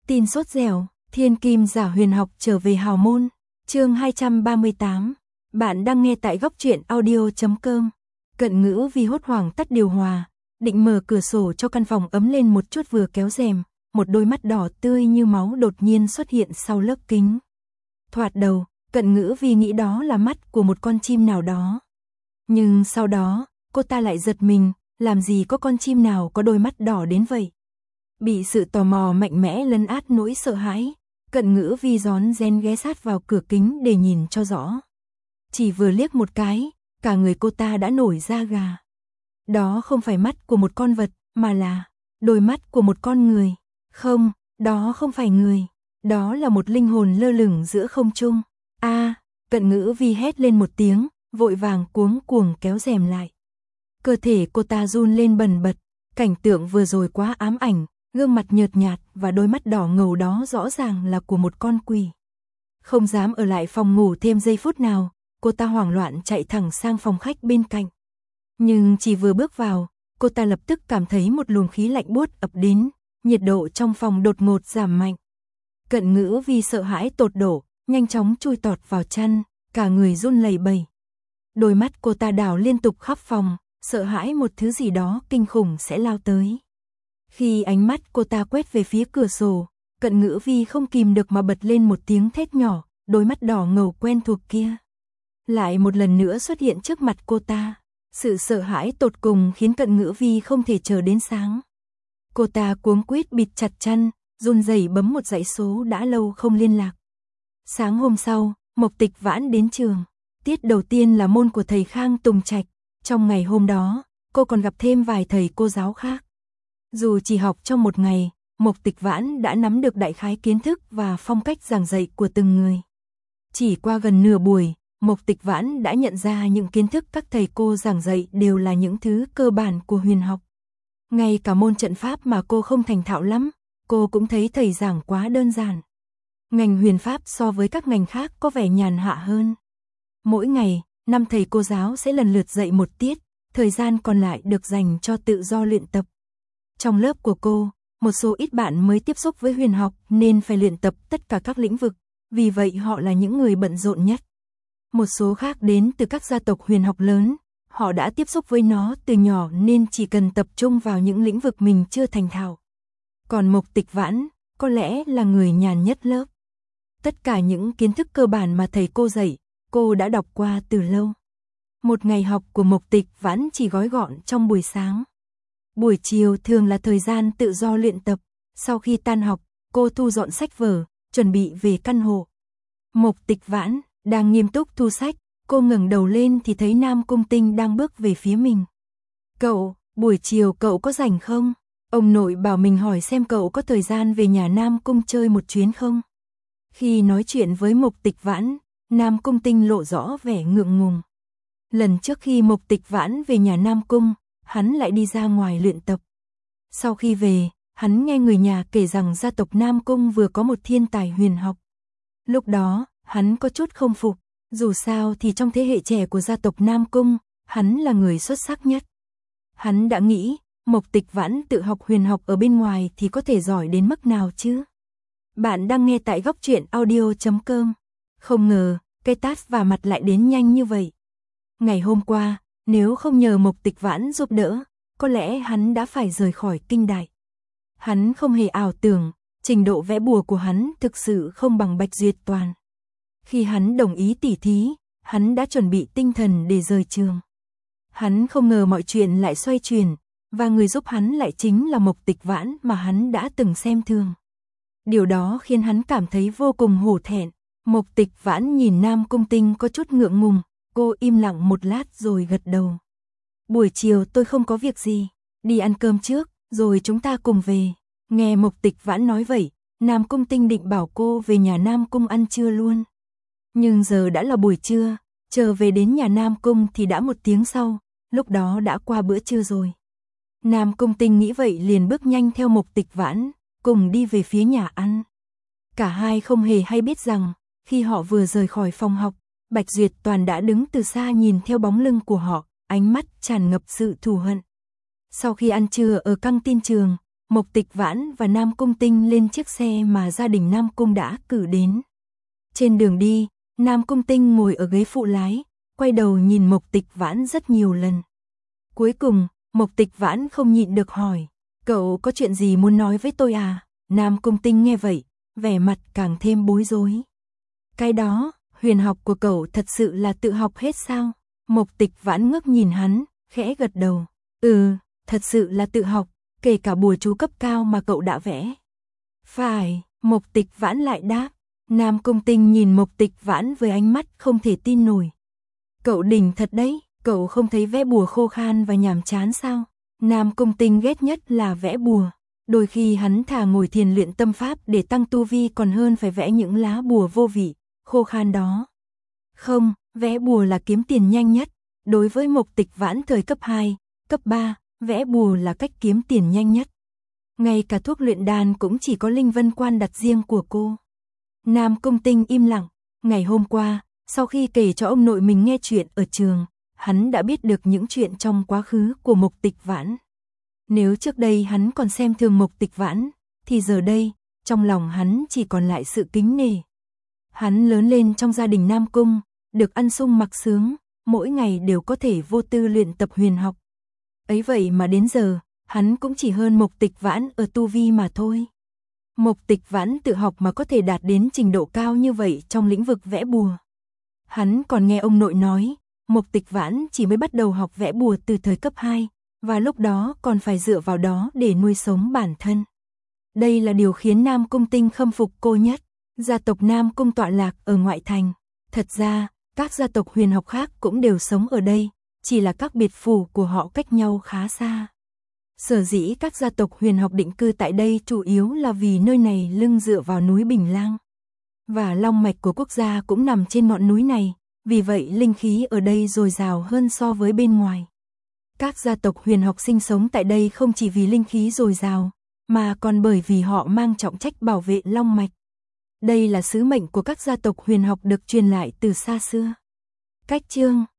Tin sốt dẻo, thiên kim giả huyền học trở về hào môn. Chương 238. Bạn đang nghe tại góc truyện audio.com. Cận Ngữ vì hốt hoảng tắt điều hòa, định mở cửa sổ cho căn phòng ấm lên một chút vừa kéo rèm, một đôi mắt đỏ tươi như máu đột nhiên xuất hiện sau lớp kính. Thoạt đầu, Cận Ngữ vì nghĩ đó là mắt của một con chim nào đó. Nhưng sau đó, cô ta lại giật mình, làm gì có con chim nào có đôi mắt đỏ đến vậy. Bị sự tò mò mạnh mẽ lấn át nỗi sợ hãi, Cận Ngữ vi rón rén ghé sát vào cửa kính để nhìn cho rõ. Chỉ vừa liếc một cái, cả người cô ta đã nổi da gà. Đó không phải mắt của một con vật, mà là đôi mắt của một con người. Không, đó không phải người, đó là một linh hồn lơ lửng giữa không trung. Cận Ngữ vi hét lên một tiếng, vội vàng cuống cuồng kéo rèm lại. Cơ thể cô ta run lên bần bật, cảnh tượng vừa rồi quá ám ảnh, gương mặt nhợt nhạt và đôi mắt đỏ ngầu đó rõ ràng là của một con quỷ. Không dám ở lại phòng ngủ thêm giây phút nào, cô ta hoảng loạn chạy thẳng sang phòng khách bên cạnh. Nhưng chỉ vừa bước vào, cô ta lập tức cảm thấy một luồng khí lạnh buốt ập đến, nhiệt độ trong phòng đột ngột giảm mạnh. Cận Ngữ vì sợ hãi tột độ, nhanh chóng chui tọt vào chăn, cả người run lẩy bẩy. Đôi mắt cô ta đảo liên tục khắp phòng, sợ hãi một thứ gì đó kinh khủng sẽ lao tới. Khi ánh mắt cô ta quét về phía cửa sổ, Cận Ngữ vi không kìm được mà bật lên một tiếng thét nhỏ, đôi mắt đỏ ngầu quen thuộc kia lại một lần nữa xuất hiện trước mặt cô ta. Sự sợ hãi tột cùng khiến Cận Ngữ vi không thể chờ đến sáng. Cô ta cuống quýt bịt chặt chăn, run rẩy bấm một dãy số đã lâu không liên lạc. Sáng hôm sau, Mộc Tịch Vãn đến trường. Tiết đầu tiên là môn của thầy Khang Tùng Trạch. Trong ngày hôm đó, cô còn gặp thêm vài thầy cô giáo khác. Dù chỉ học trong một ngày, Mộc Tịch Vãn đã nắm được đại khái kiến thức và phong cách giảng dạy của từng người. Chỉ qua gần nửa buổi, Mộc Tịch Vãn đã nhận ra những kiến thức các thầy cô giảng dạy đều là những thứ cơ bản của huyền học. Ngay cả môn trận pháp mà cô không thành thạo lắm, cô cũng thấy thầy giảng quá đơn giản. Ngành huyền pháp so với các ngành khác có vẻ nhàn hạ hơn. Mỗi ngày, 5 thầy cô giáo sẽ lần lượt dạy một tiết, thời gian còn lại được dành cho tự do luyện tập. Trong lớp của cô, một số ít bạn mới tiếp xúc với huyền học nên phải luyện tập tất cả các lĩnh vực, vì vậy họ là những người bận rộn nhất. Một số khác đến từ các gia tộc huyền học lớn, họ đã tiếp xúc với nó từ nhỏ nên chỉ cần tập trung vào những lĩnh vực mình chưa thành thạo. Còn Mộc Tịch Vãn, có lẽ là người nhàn nhất lớp. Tất cả những kiến thức cơ bản mà thầy cô dạy, cô đã đọc qua từ lâu. Một ngày học của Mộc Tịch Vãn chỉ gói gọn trong buổi sáng. Buổi chiều thường là thời gian tự do luyện tập. Sau khi tan học, cô thu dọn sách vở, chuẩn bị về căn hộ. Mộc Tịch Vãn đang nghiêm túc thu sách, cô ngẩng đầu lên thì thấy Nam Cung Tinh đang bước về phía mình. Cậu, buổi chiều cậu có rảnh không? Ông nội bảo mình hỏi xem cậu có thời gian về nhà Nam Cung chơi một chuyến không? Khi nói chuyện với Mộc Tịch Vãn, Nam Cung Tinh lộ rõ vẻ ngượng ngùng. Lần trước khi Mộc Tịch Vãn về nhà Nam Cung, hắn lại đi ra ngoài luyện tập. Sau khi về, hắn nghe người nhà kể rằng gia tộc Nam Cung vừa có một thiên tài huyền học. Lúc đó, hắn có chút không phục, dù sao thì trong thế hệ trẻ của gia tộc Nam Cung, hắn là người xuất sắc nhất. Hắn đã nghĩ, Mộc Tịch Vãn tự học huyền học ở bên ngoài thì có thể giỏi đến mức nào chứ? Bạn đang nghe tại góc truyện audio.com. Không ngờ, cái tát vào mặt lại đến nhanh như vậy. Ngày hôm qua, nếu không nhờ Mộc Tịch Vãn giúp đỡ, có lẽ hắn đã phải rời khỏi kinh đại. Hắn không hề ảo tưởng, trình độ vẽ bùa của hắn thực sự không bằng Bạch Duyệt Toàn. Khi hắn đồng ý tỉ thí, hắn đã chuẩn bị tinh thần để rời trường. Hắn không ngờ mọi chuyện lại xoay chuyển, và người giúp hắn lại chính là Mộc Tịch Vãn mà hắn đã từng xem thường. Điều đó khiến hắn cảm thấy vô cùng hổ thẹn. Mộc Tịch Vãn nhìn Nam Cung Tinh có chút ngượng ngùng, cô im lặng một lát rồi gật đầu. Buổi chiều tôi không có việc gì, đi ăn cơm trước, rồi chúng ta cùng về. Nghe Mộc Tịch Vãn nói vậy, Nam Cung Tinh định bảo cô về nhà Nam Cung ăn trưa luôn. Nhưng giờ đã là buổi trưa, chờ về đến nhà Nam Cung thì đã 1 tiếng sau, lúc đó đã qua bữa trưa rồi. Nam Cung Tinh nghĩ vậy liền bước nhanh theo Mộc Tịch Vãn, cùng đi về phía nhà ăn. Cả hai không hề hay biết rằng, khi họ vừa rời khỏi phòng học, Bạch Duyệt Toàn đã đứng từ xa nhìn theo bóng lưng của họ, ánh mắt tràn ngập sự thù hận. Sau khi ăn trưa ở căng tin trường, Mộc Tịch Vãn và Nam Cung Tinh lên chiếc xe mà gia đình Nam Cung đã cử đến. Trên đường đi, Nam Cung Tinh ngồi ở ghế phụ lái, quay đầu nhìn Mộc Tịch Vãn rất nhiều lần. Cuối cùng, Mộc Tịch Vãn không nhịn được hỏi, cậu có chuyện gì muốn nói với tôi à? Nam Cung Tinh nghe vậy, vẻ mặt càng thêm bối rối. Cái đó, huyền học của cậu thật sự là tự học hết sao? Mộc Tịch Vãn ngước nhìn hắn, khẽ gật đầu. Thật sự là tự học, kể cả bùa chú cấp cao mà cậu đã vẽ. Phải, Mộc Tịch Vãn lại đáp. Nam Cung Tinh nhìn Mộc Tịch Vãn với ánh mắt không thể tin nổi. Cậu đỉnh thật đấy, cậu không thấy vẽ bùa khô khan và nhàm chán sao? Nam Cung Tinh ghét nhất là vẽ bùa. Đôi khi hắn thà ngồi thiền luyện tâm pháp để tăng tu vi còn hơn phải vẽ những lá bùa vô vị, khô khan đó. Không, vẽ bùa là kiếm tiền nhanh nhất. Đối với Mộc Tịch Vãn thời cấp 2, cấp 3, vẽ bùa là cách kiếm tiền nhanh nhất. Ngay cả thuốc luyện đan cũng chỉ có Linh Vân Quan đặt riêng của cô. Nam Cung Tinh im lặng. Ngày hôm qua, sau khi kể cho ông nội mình nghe chuyện ở trường, hắn đã biết được những chuyện trong quá khứ của Mộc Tịch Vãn. Nếu trước đây hắn còn xem thường Mộc Tịch Vãn, thì giờ đây, trong lòng hắn chỉ còn lại sự kính nể. Hắn lớn lên trong gia đình Nam Cung, được ăn sung mặc sướng, mỗi ngày đều có thể vô tư luyện tập huyền học. Ấy vậy mà đến giờ, hắn cũng chỉ hơn Mộc Tịch Vãn ở tu vi mà thôi. Mộc Tịch Vãn tự học mà có thể đạt đến trình độ cao như vậy trong lĩnh vực vẽ bùa. Hắn còn nghe ông nội nói, Mộc Tịch Vãn chỉ mới bắt đầu học vẽ bùa từ thời cấp 2, và lúc đó còn phải dựa vào đó để nuôi sống bản thân. Đây là điều khiến Nam Cung Tinh khâm phục cô nhất. Gia tộc Nam Cung tọa lạc ở ngoại thành. Thật ra, các gia tộc huyền học khác cũng đều sống ở đây, chỉ là các biệt phủ của họ cách nhau khá xa. Sở dĩ các gia tộc huyền học định cư tại đây chủ yếu là vì nơi này lưng dựa vào núi Bình Lang. Và long mạch của quốc gia cũng nằm trên ngọn núi này, vì vậy linh khí ở đây dồi dào hơn so với bên ngoài. Các gia tộc huyền học sinh sống tại đây không chỉ vì linh khí dồi dào, mà còn bởi vì họ mang trọng trách bảo vệ long mạch. Đây là sứ mệnh của các gia tộc huyền học được truyền lại từ xa xưa. Cách chương